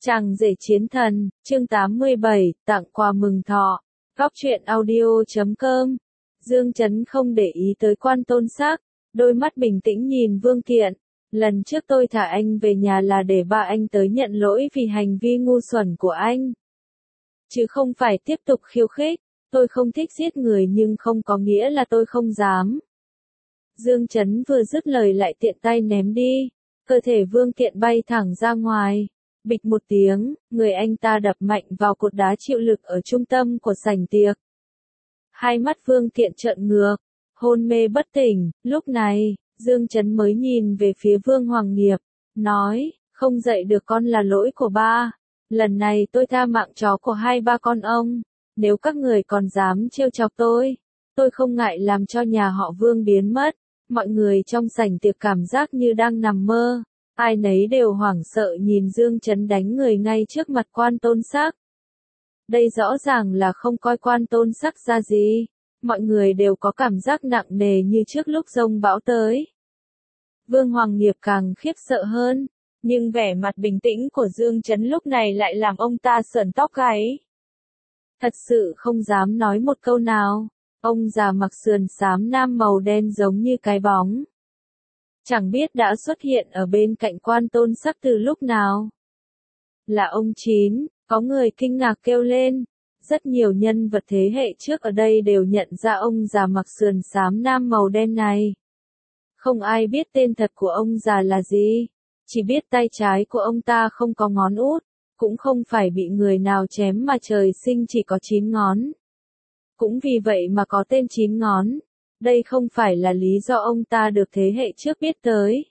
Chàng rể chiến thần, chương 87, tặng quà mừng thọ. Góc truyện audio.com. Dương Chấn không để ý tới Quan Tôn Sắc, đôi mắt bình tĩnh nhìn Vương Kiện. Lần trước tôi thả anh về nhà là để ba anh tới nhận lỗi vì hành vi ngu xuẩn của anh. Chứ không phải tiếp tục khiêu khích. Tôi không thích giết người nhưng không có nghĩa là tôi không dám. Dương Chấn vừa dứt lời lại tiện tay ném đi. Cơ thể Vương Kiện bay thẳng ra ngoài. Bịch một tiếng, người anh ta đập mạnh vào cột đá chịu lực ở trung tâm của sảnh tiệc. Hai mắt Vương Kiện trợn ngược, hôn mê bất tỉnh. Lúc này, Dương Chấn mới nhìn về phía Vương Hoàng Nghiệp, nói, không dạy được con là lỗi của ba. Lần này tôi tha mạng chó của hai ba con ông. Nếu các người còn dám trêu chọc tôi không ngại làm cho nhà họ Vương biến mất. Mọi người trong sảnh tiệc cảm giác như đang nằm mơ. Ai nấy đều hoảng sợ nhìn Dương Chấn đánh người ngay trước mặt Quan Tôn Sắc. Đây rõ ràng là không coi Quan Tôn Sắc ra gì. Mọi người đều có cảm giác nặng nề như trước lúc giông bão tới. Vương Hoàng Nghiệp càng khiếp sợ hơn, nhưng vẻ mặt bình tĩnh của Dương Chấn lúc này lại làm ông ta sởn tóc gáy. Thật sự không dám nói một câu nào. Ông già mặc sườn xám nam màu đen giống như cái bóng. Chẳng biết đã xuất hiện ở bên cạnh Quan Tôn Sắc từ lúc nào. Là ông Chín, có người kinh ngạc kêu lên. Rất nhiều nhân vật thế hệ trước ở đây đều nhận ra ông già mặc sườn xám nam màu đen này. Không ai biết tên thật của ông già là gì. Chỉ biết tay trái của ông ta không có ngón út. Cũng không phải bị người nào chém mà trời sinh chỉ có 9 ngón. Cũng vì vậy mà có tên 9 ngón. Đây không phải là lý do ông ta được thế hệ trước biết tới.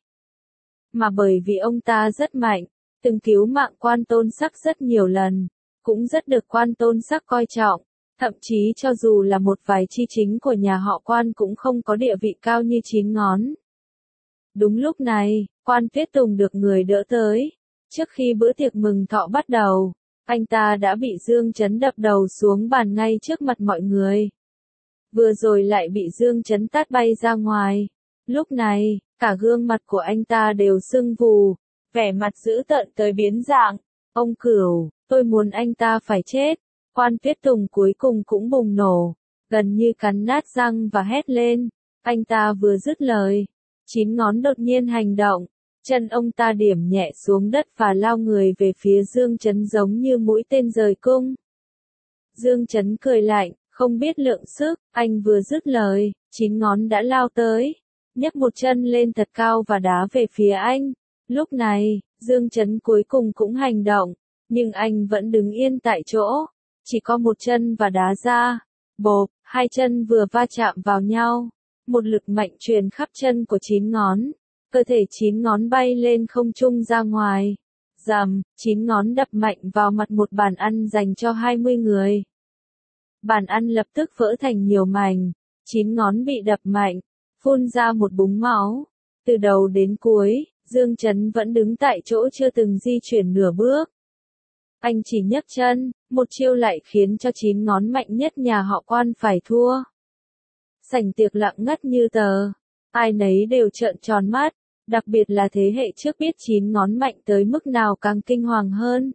Mà bởi vì ông ta rất mạnh, từng cứu mạng Quan Tôn Sắc rất nhiều lần, cũng rất được Quan Tôn Sắc coi trọng, thậm chí cho dù là một vài chi chính của nhà họ Quan cũng không có địa vị cao như 9 ngón. Đúng lúc này, Quan Tuyết Tùng được người đỡ tới. Trước khi bữa tiệc mừng thọ bắt đầu, anh ta đã bị Dương Chấn đập đầu xuống bàn ngay trước mặt mọi người. Vừa rồi lại bị Dương Chấn tát bay ra ngoài. Lúc này, cả gương mặt của anh ta đều sưng vù, vẻ mặt dữ tợn tới biến dạng. Ông Cửu, tôi muốn anh ta phải chết. Quan Tuyết Tùng cuối cùng cũng bùng nổ, gần như cắn nát răng và hét lên. Anh ta vừa dứt lời, 9 ngón đột nhiên hành động. Chân ông ta điểm nhẹ xuống đất và lao người về phía Dương Chấn giống như mũi tên rời cung. Dương Chấn cười lạnh, không biết lượng sức, anh vừa dứt lời, 9 ngón đã lao tới, nhấc một chân lên thật cao và đá về phía anh. Lúc này, Dương Chấn cuối cùng cũng hành động, nhưng anh vẫn đứng yên tại chỗ, chỉ có một chân và đá ra. Bộp, hai chân vừa va chạm vào nhau, một lực mạnh truyền khắp chân của 9 ngón. Cơ thể 9 ngón bay lên không trung ra ngoài. Rầm, 9 ngón đập mạnh vào mặt một bàn ăn dành cho 20 người. Bàn ăn lập tức vỡ thành nhiều mảnh. 9 ngón bị đập mạnh, phun ra một búng máu. Từ đầu đến cuối, Dương Chấn vẫn đứng tại chỗ chưa từng di chuyển nửa bước. Anh chỉ nhấc chân, một chiêu lại khiến cho 9 ngón mạnh nhất nhà họ Quan phải thua. Sảnh tiệc lặng ngắt như tờ. Ai nấy đều trợn tròn mắt. Đặc biệt là thế hệ trước biết 9 ngón mạnh tới mức nào càng kinh hoàng hơn.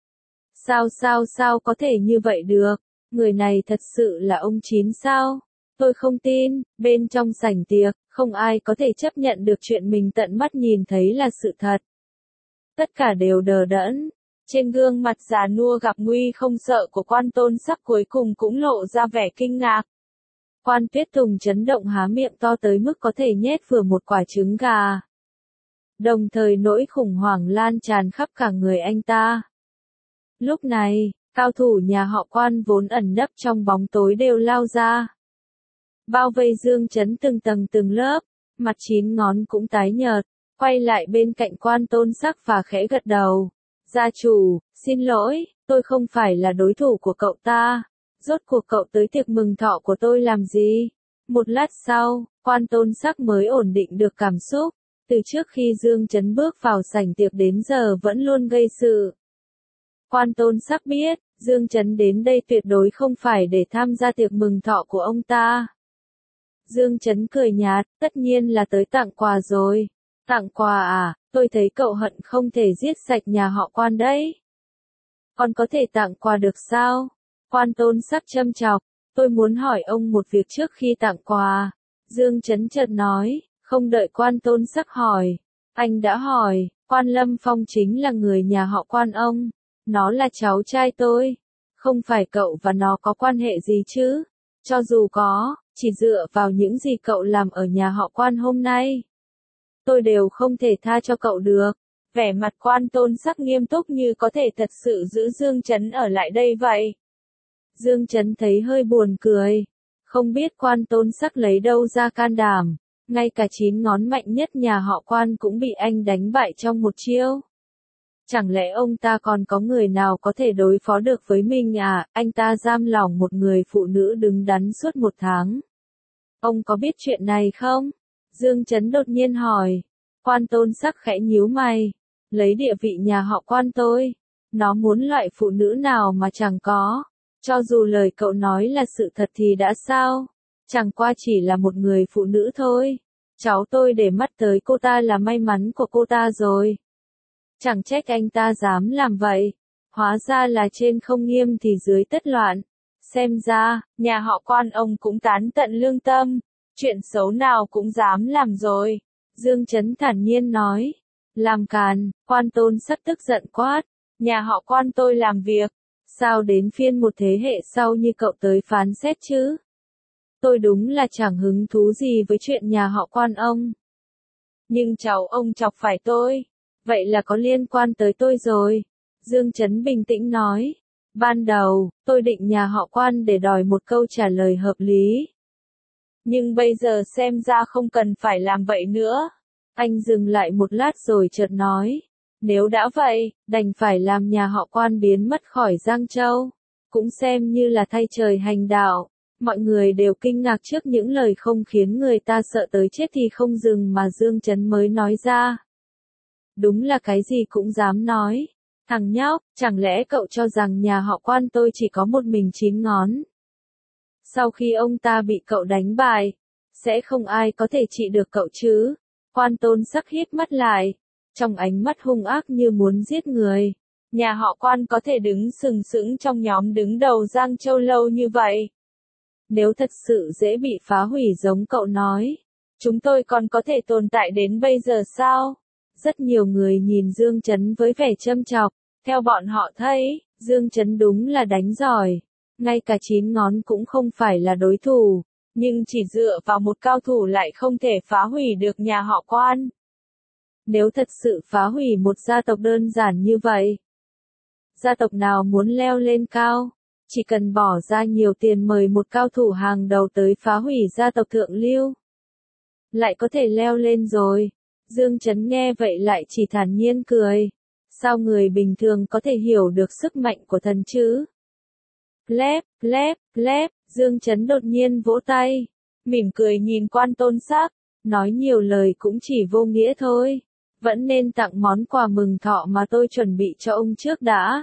Sao có thể như vậy được? Người này thật sự là ông Chín sao? Tôi không tin, bên trong sảnh tiệc, không ai có thể chấp nhận được chuyện mình tận mắt nhìn thấy là sự thật. Tất cả đều đờ đẫn. Trên gương mặt già nua gặp nguy không sợ của Quan Tôn Sắc cuối cùng cũng lộ ra vẻ kinh ngạc. Quan Tuyết Tùng chấn động há miệng to tới mức có thể nhét vừa một quả trứng gà. Đồng thời nỗi khủng hoảng lan tràn khắp cả người anh ta. Lúc này, cao thủ nhà họ Quan vốn ẩn nấp trong bóng tối đều lao ra. Bao vây Dương Chấn từng tầng từng lớp, mặt 9 ngón cũng tái nhợt, quay lại bên cạnh Quan Tôn Sắc và khẽ gật đầu. Gia chủ, xin lỗi, tôi không phải là đối thủ của cậu ta. Rốt cuộc cậu tới tiệc mừng thọ của tôi làm gì? Một lát sau, Quan Tôn Sắc mới ổn định được cảm xúc. Từ trước khi Dương Chấn bước vào sảnh tiệc đến giờ vẫn luôn gây sự. Quan Tôn Sắc biết, Dương Chấn đến đây tuyệt đối không phải để tham gia tiệc mừng thọ của ông ta. Dương Chấn cười nhạt, tất nhiên là tới tặng quà rồi. Tặng quà à, tôi thấy cậu hận không thể giết sạch nhà họ Quan đấy. Còn có thể tặng quà được sao? Quan Tôn Sắc châm chọc, tôi muốn hỏi ông một việc trước khi tặng quà. Dương Chấn chợt nói, không đợi Quan Tôn Sắc hỏi. Anh đã hỏi, Quan Lâm Phong chính là người nhà họ Quan ông. Nó là cháu trai tôi. Không phải cậu và nó có quan hệ gì chứ? Cho dù có, chỉ dựa vào những gì cậu làm ở nhà họ Quan hôm nay, tôi đều không thể tha cho cậu được. Vẻ mặt Quan Tôn Sắc nghiêm túc như có thể thật sự giữ Dương Chấn ở lại đây vậy. Dương Chấn thấy hơi buồn cười. Không biết Quan Tôn Sắc lấy đâu ra can đảm. Ngay cả 9 ngón mạnh nhất nhà họ Quan cũng bị anh đánh bại trong một chiêu. Chẳng lẽ ông ta còn có người nào có thể đối phó được với mình à? Anh ta giam lỏng một người phụ nữ đứng đắn suốt 1 tháng. Ông có biết chuyện này không? Dương Chấn đột nhiên hỏi. Quan Tôn Sắc khẽ nhíu mày. Lấy địa vị nhà họ Quan tôi, nó muốn loại phụ nữ nào mà chẳng có. Cho dù lời cậu nói là sự thật thì đã sao? Chẳng qua chỉ là một người phụ nữ thôi. Cháu tôi để mắt tới cô ta là may mắn của cô ta rồi. Chẳng trách anh ta dám làm vậy. Hóa ra là trên không nghiêm thì dưới tất loạn. Xem ra, nhà họ Quan ông cũng tán tận lương tâm. Chuyện xấu nào cũng dám làm rồi. Dương Chấn thản nhiên nói. Làm càn, Quan Tôn Sắc tức giận quát. Nhà họ Quan tôi làm việc. Sao đến phiên một thế hệ sau như cậu tới phán xét chứ? Tôi đúng là chẳng hứng thú gì với chuyện nhà họ Quan ông. Nhưng cháu ông chọc phải tôi. Vậy là có liên quan tới tôi rồi. Dương Chấn bình tĩnh nói. Ban đầu, tôi định nhà họ Quan để đòi một câu trả lời hợp lý. Nhưng bây giờ xem ra không cần phải làm vậy nữa. Anh dừng lại một lát rồi chợt nói. Nếu đã vậy, đành phải làm nhà họ Quan biến mất khỏi Giang Châu. Cũng xem như là thay trời hành đạo. Mọi người đều kinh ngạc trước những lời không khiến người ta sợ tới chết thì không dừng mà Dương Chấn mới nói ra. Đúng là cái gì cũng dám nói. Thằng nhóc, chẳng lẽ cậu cho rằng nhà họ Quan tôi chỉ có một mình 9 ngón? Sau khi ông ta bị cậu đánh bại, sẽ không ai có thể trị được cậu chứ? Quan Tôn Sắc híp mắt lại, trong ánh mắt hung ác như muốn giết người. Nhà họ Quan có thể đứng sừng sững trong nhóm đứng đầu Giang Châu lâu như vậy. Nếu thật sự dễ bị phá hủy giống cậu nói, chúng tôi còn có thể tồn tại đến bây giờ sao? Rất nhiều người nhìn Dương Chấn với vẻ châm chọc. Theo bọn họ thấy, Dương Chấn đúng là đánh giỏi. Ngay cả 9 ngón cũng không phải là đối thủ. Nhưng chỉ dựa vào một cao thủ lại không thể phá hủy được nhà họ Quan. Nếu thật sự phá hủy một gia tộc đơn giản như vậy, gia tộc nào muốn leo lên cao, chỉ cần bỏ ra nhiều tiền mời một cao thủ hàng đầu tới phá hủy gia tộc thượng lưu, lại có thể leo lên rồi. Dương Chấn nghe vậy lại chỉ thản nhiên cười. Sao người bình thường có thể hiểu được sức mạnh của thần chứ? Lép, lép, lép, Dương Chấn đột nhiên vỗ tay, mỉm cười nhìn Quan Tôn Sắc, nói nhiều lời cũng chỉ vô nghĩa thôi. Vẫn nên tặng món quà mừng thọ mà tôi chuẩn bị cho ông trước đã.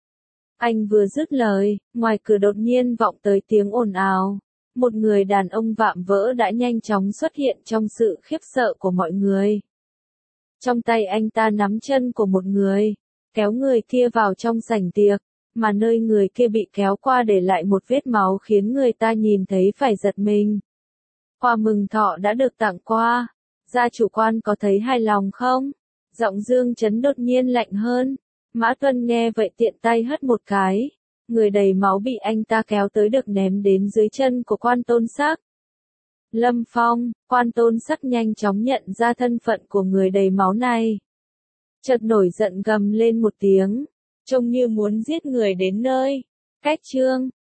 Anh vừa dứt lời, ngoài cửa đột nhiên vọng tới tiếng ồn ào. Một người đàn ông vạm vỡ đã nhanh chóng xuất hiện trong sự khiếp sợ của mọi người. Trong tay anh ta nắm chân của một người, kéo người kia vào trong sảnh tiệc, mà nơi người kia bị kéo qua để lại một vết máu khiến người ta nhìn thấy phải giật mình. Quà mừng thọ đã được tặng qua, gia chủ Quan có thấy hài lòng không? Giọng Dương Chấn đột nhiên lạnh hơn. Mã Tuân nghe vậy tiện tay hất một cái. Người đầy máu bị anh ta kéo tới được ném đến dưới chân của Quan Tôn Sắc. Lâm Phong, Quan Tôn Sắc nhanh chóng nhận ra thân phận của người đầy máu này. Chợt nổi giận gầm lên một tiếng, trông như muốn giết người đến nơi. Cách chương